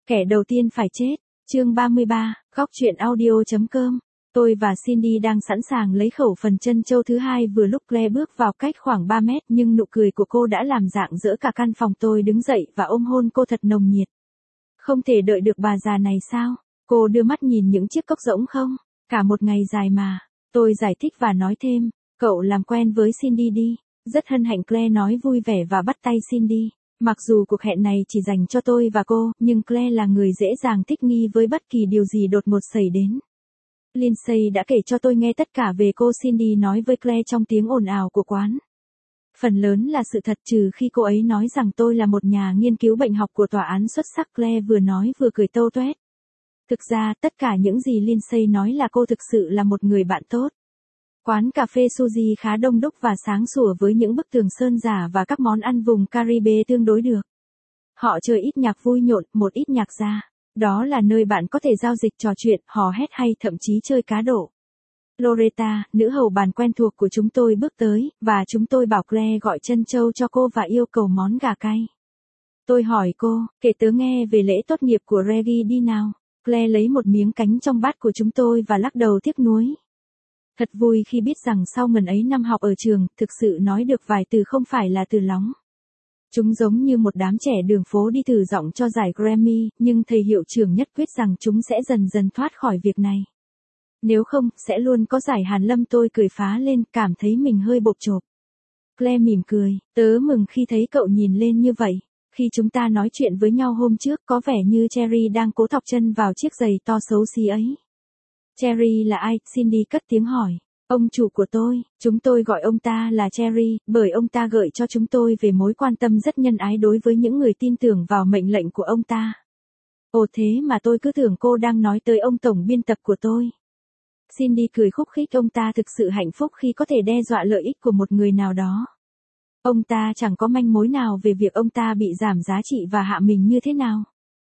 Kẻ đầu tiên phải chết. Chương 33, góc truyện audio.com. Tôi và Cindy đang sẵn sàng lấy khẩu phần chân châu thứ hai vừa lúc Claire bước vào cách khoảng 3 mét, nhưng nụ cười của cô đã làm rạng rỡ cả căn phòng. Tôi đứng dậy và ôm hôn cô thật nồng nhiệt. Không thể đợi được bà già này sao? Cô đưa mắt nhìn những chiếc cốc rỗng không? Cả một ngày dài mà. Tôi giải thích và nói thêm, cậu làm quen với Cindy đi. Rất hân hạnh, Claire nói vui vẻ và bắt tay Cindy. Mặc dù cuộc hẹn này chỉ dành cho tôi và cô, nhưng Claire là người dễ dàng thích nghi với bất kỳ điều gì đột ngột xảy đến. Lindsay đã kể cho tôi nghe tất cả về cô, Cindy nói với Claire trong tiếng ồn ào của quán. Phần lớn là sự thật, trừ khi cô ấy nói rằng tôi là một nhà nghiên cứu bệnh học của tòa án xuất sắc. Claire vừa nói vừa cười tâu toét. Thực ra, tất cả những gì Lindsay nói là cô thực sự là một người bạn tốt. Quán cà phê Suzy khá đông đúc và sáng sủa với những bức tường sơn giả và các món ăn vùng Caribe tương đối được. Họ chơi ít nhạc vui nhộn, một ít nhạc jazz. Đó là nơi bạn có thể giao dịch, trò chuyện, hò hét hay thậm chí chơi cá độ. Loretta, nữ hầu bàn quen thuộc của chúng tôi bước tới, và chúng tôi bảo Claire gọi chân châu cho cô và yêu cầu món gà cay. Tôi hỏi cô, kể tớ nghe về lễ tốt nghiệp của Reggie đi nào. Claire lấy một miếng cánh trong bát của chúng tôi và lắc đầu tiếc nuối. Thật vui khi biết rằng sau ngần ấy năm học ở trường, thực sự nói được vài từ không phải là từ lóng. Chúng giống như một đám trẻ đường phố đi thử giọng cho giải Grammy, nhưng thầy hiệu trưởng nhất quyết rằng chúng sẽ dần dần thoát khỏi việc này. Nếu không, sẽ luôn có giải hàn lâm. Tôi cười phá lên, cảm thấy mình hơi bộp chộp. Claire mỉm cười, tớ mừng khi thấy cậu nhìn lên như vậy. Khi chúng ta nói chuyện với nhau hôm trước, có vẻ như Cherry đang cố thọc chân vào chiếc giày to xấu xí ấy. Cherry là ai? Cindy cất tiếng hỏi. Ông chủ của tôi, chúng tôi gọi ông ta là Cherry, bởi ông ta gợi cho chúng tôi về mối quan tâm rất nhân ái đối với những người tin tưởng vào mệnh lệnh của ông ta. Ồ, thế mà tôi cứ tưởng cô đang nói tới ông tổng biên tập của tôi. Cindy cười khúc khích, ông ta thực sự hạnh phúc khi có thể đe dọa lợi ích của một người nào đó. Ông ta chẳng có manh mối nào về việc ông ta bị giảm giá trị và hạ mình như thế nào.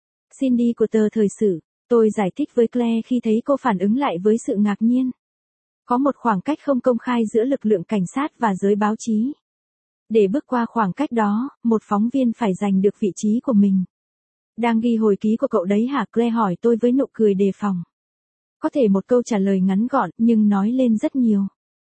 Cindy của tờ Thời sự. Tôi giải thích với Claire khi thấy cô phản ứng lại với sự ngạc nhiên. Có một khoảng cách không công khai giữa lực lượng cảnh sát và giới báo chí. Để bước qua khoảng cách đó, một phóng viên phải giành được vị trí của mình. Đang ghi hồi ký của cậu đấy hả? Claire hỏi tôi với nụ cười đề phòng. Có thể một câu trả lời ngắn gọn, nhưng nói lên rất nhiều.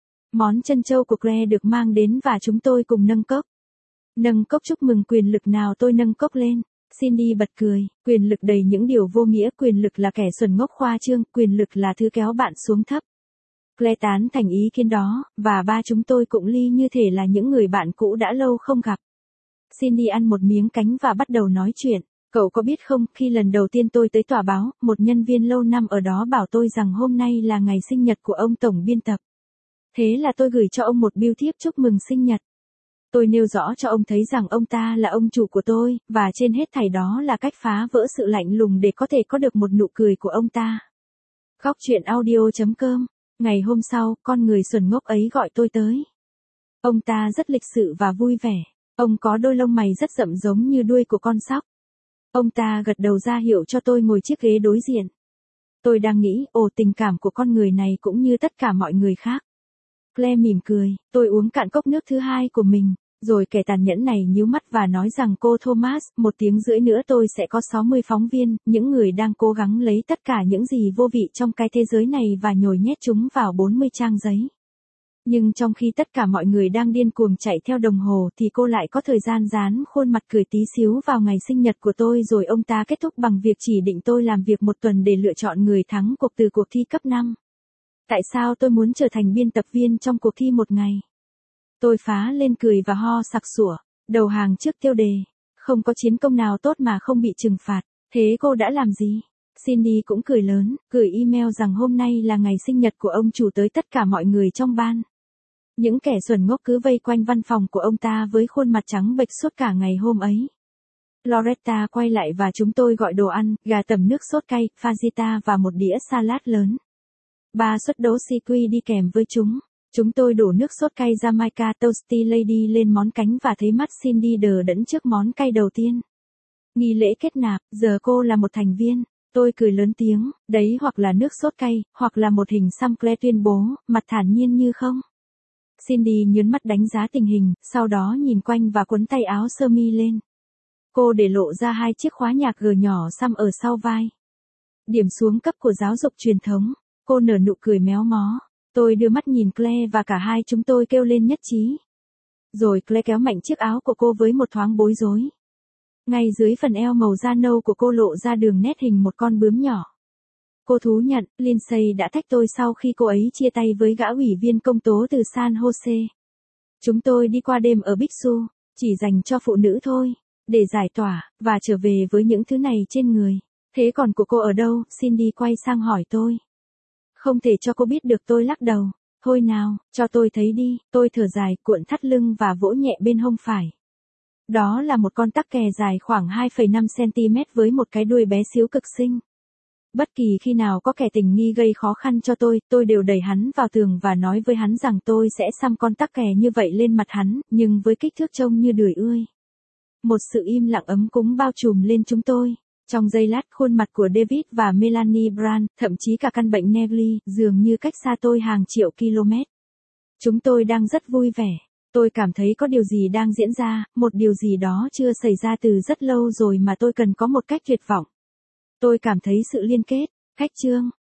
Món chân châu của Claire được mang đến và chúng tôi cùng nâng cốc. Nâng cốc chúc mừng quyền lực nào? Tôi nâng cốc lên. Cindy bật cười, quyền lực đầy những điều vô nghĩa, quyền lực là kẻ xuẩn ngốc khoa trương, quyền lực là thứ kéo bạn xuống thấp. Claire tán thành ý kiến đó, và ba chúng tôi cũng ly như thể là những người bạn cũ đã lâu không gặp. Cindy ăn một miếng cánh và bắt đầu nói chuyện. Cậu có biết không, khi lần đầu tiên tôi tới tòa báo, một nhân viên lâu năm ở đó bảo tôi rằng hôm nay là ngày sinh nhật của ông tổng biên tập. Thế là tôi gửi cho ông một bưu thiếp chúc mừng sinh nhật. Tôi nêu rõ cho ông thấy rằng ông ta là ông chủ của tôi, và trên hết thảy đó là cách phá vỡ sự lạnh lùng để có thể có được một nụ cười của ông ta. Góc truyện audio.com. Ngày hôm sau, con người xuẩn ngốc ấy gọi tôi tới. Ông ta rất lịch sự và vui vẻ. Ông có đôi lông mày rất rậm giống như đuôi của con sóc. Ông ta gật đầu ra hiệu cho tôi ngồi chiếc ghế đối diện. Tôi đang nghĩ, tình cảm của con người này cũng như tất cả mọi người khác. Claire mỉm cười, tôi uống cạn cốc nước thứ hai của mình, rồi kẻ tàn nhẫn này nhíu mắt và nói rằng cô Thomas, 1 tiếng rưỡi nữa tôi sẽ có 60 phóng viên, những người đang cố gắng lấy tất cả những gì vô vị trong cái thế giới này và nhồi nhét chúng vào 40 trang giấy. Nhưng trong khi tất cả mọi người đang điên cuồng chạy theo đồng hồ thì cô lại có thời gian dán khuôn mặt cười tí xíu vào ngày sinh nhật của tôi, rồi ông ta kết thúc bằng việc chỉ định tôi làm việc 1 tuần để lựa chọn người thắng cuộc từ cuộc thi cấp 5. Tại sao tôi muốn trở thành biên tập viên trong cuộc thi một ngày? Tôi phá lên cười và ho sặc sủa, đầu hàng trước tiêu đề. Không có chiến công nào tốt mà không bị trừng phạt. Thế cô đã làm gì? Cindy cũng cười lớn, gửi email rằng hôm nay là ngày sinh nhật của ông chủ tới tất cả mọi người trong ban. Những kẻ xuẩn ngốc cứ vây quanh văn phòng của ông ta với khuôn mặt trắng bệch suốt cả ngày hôm ấy. Loretta quay lại và chúng tôi gọi đồ ăn, gà tẩm nước sốt cay, fajita và một đĩa salad lớn. 3 suất đỗ seaweed đi kèm với chúng. Chúng tôi đổ nước sốt cay Jamaica Toasty Lady lên món cánh và thấy mắt Cindy đờ đẫn trước món cay đầu tiên. Nghi lễ kết nạp, giờ cô là một thành viên. Tôi cười lớn tiếng, đấy hoặc là nước sốt cay, hoặc là một hình xăm. Claire tuyên bố, mặt thản nhiên như không. Cindy nhớn mắt đánh giá tình hình, sau đó nhìn quanh và quấn tay áo sơ mi lên. Cô để lộ ra 2 chiếc khóa nhạc G nhỏ xăm ở sau vai. Điểm xuống cấp của giáo dục truyền thống. Cô nở nụ cười méo mó. Tôi đưa mắt nhìn Claire và cả hai chúng tôi kêu lên nhất trí. Rồi Claire kéo mạnh chiếc áo của cô với một thoáng bối rối. Ngay dưới phần eo màu da nâu của cô lộ ra đường nét hình một con bướm nhỏ. Cô thú nhận, Lindsay đã thách tôi sau khi cô ấy chia tay với gã ủy viên công tố từ San Jose. Chúng tôi đi qua đêm ở Big Sur, chỉ dành cho phụ nữ thôi, để giải tỏa, và trở về với những thứ này trên người. Thế còn của cô ở đâu? Cindy quay sang hỏi tôi. Không thể cho cô biết được, tôi lắc đầu. Thôi nào, cho tôi thấy đi, tôi thở dài, cuộn thắt lưng và vỗ nhẹ bên hông phải. Đó là một con tắc kè dài khoảng 2,5 cm với một cái đuôi bé xíu cực xinh. Bất kỳ khi nào có kẻ tình nghi gây khó khăn cho tôi đều đẩy hắn vào tường và nói với hắn rằng tôi sẽ xăm con tắc kè như vậy lên mặt hắn, nhưng với kích thước trông như đười ươi. Một sự im lặng ấm cúng bao trùm lên chúng tôi. Trong giây lát, khuôn mặt của David và Melanie Brand, thậm chí cả căn bệnh Negli, dường như cách xa tôi hàng triệu km. Chúng tôi đang rất vui vẻ. Tôi cảm thấy có điều gì đang diễn ra, một điều gì đó chưa xảy ra từ rất lâu rồi mà tôi cần có một cách tuyệt vọng. Tôi cảm thấy sự liên kết. Khách chương.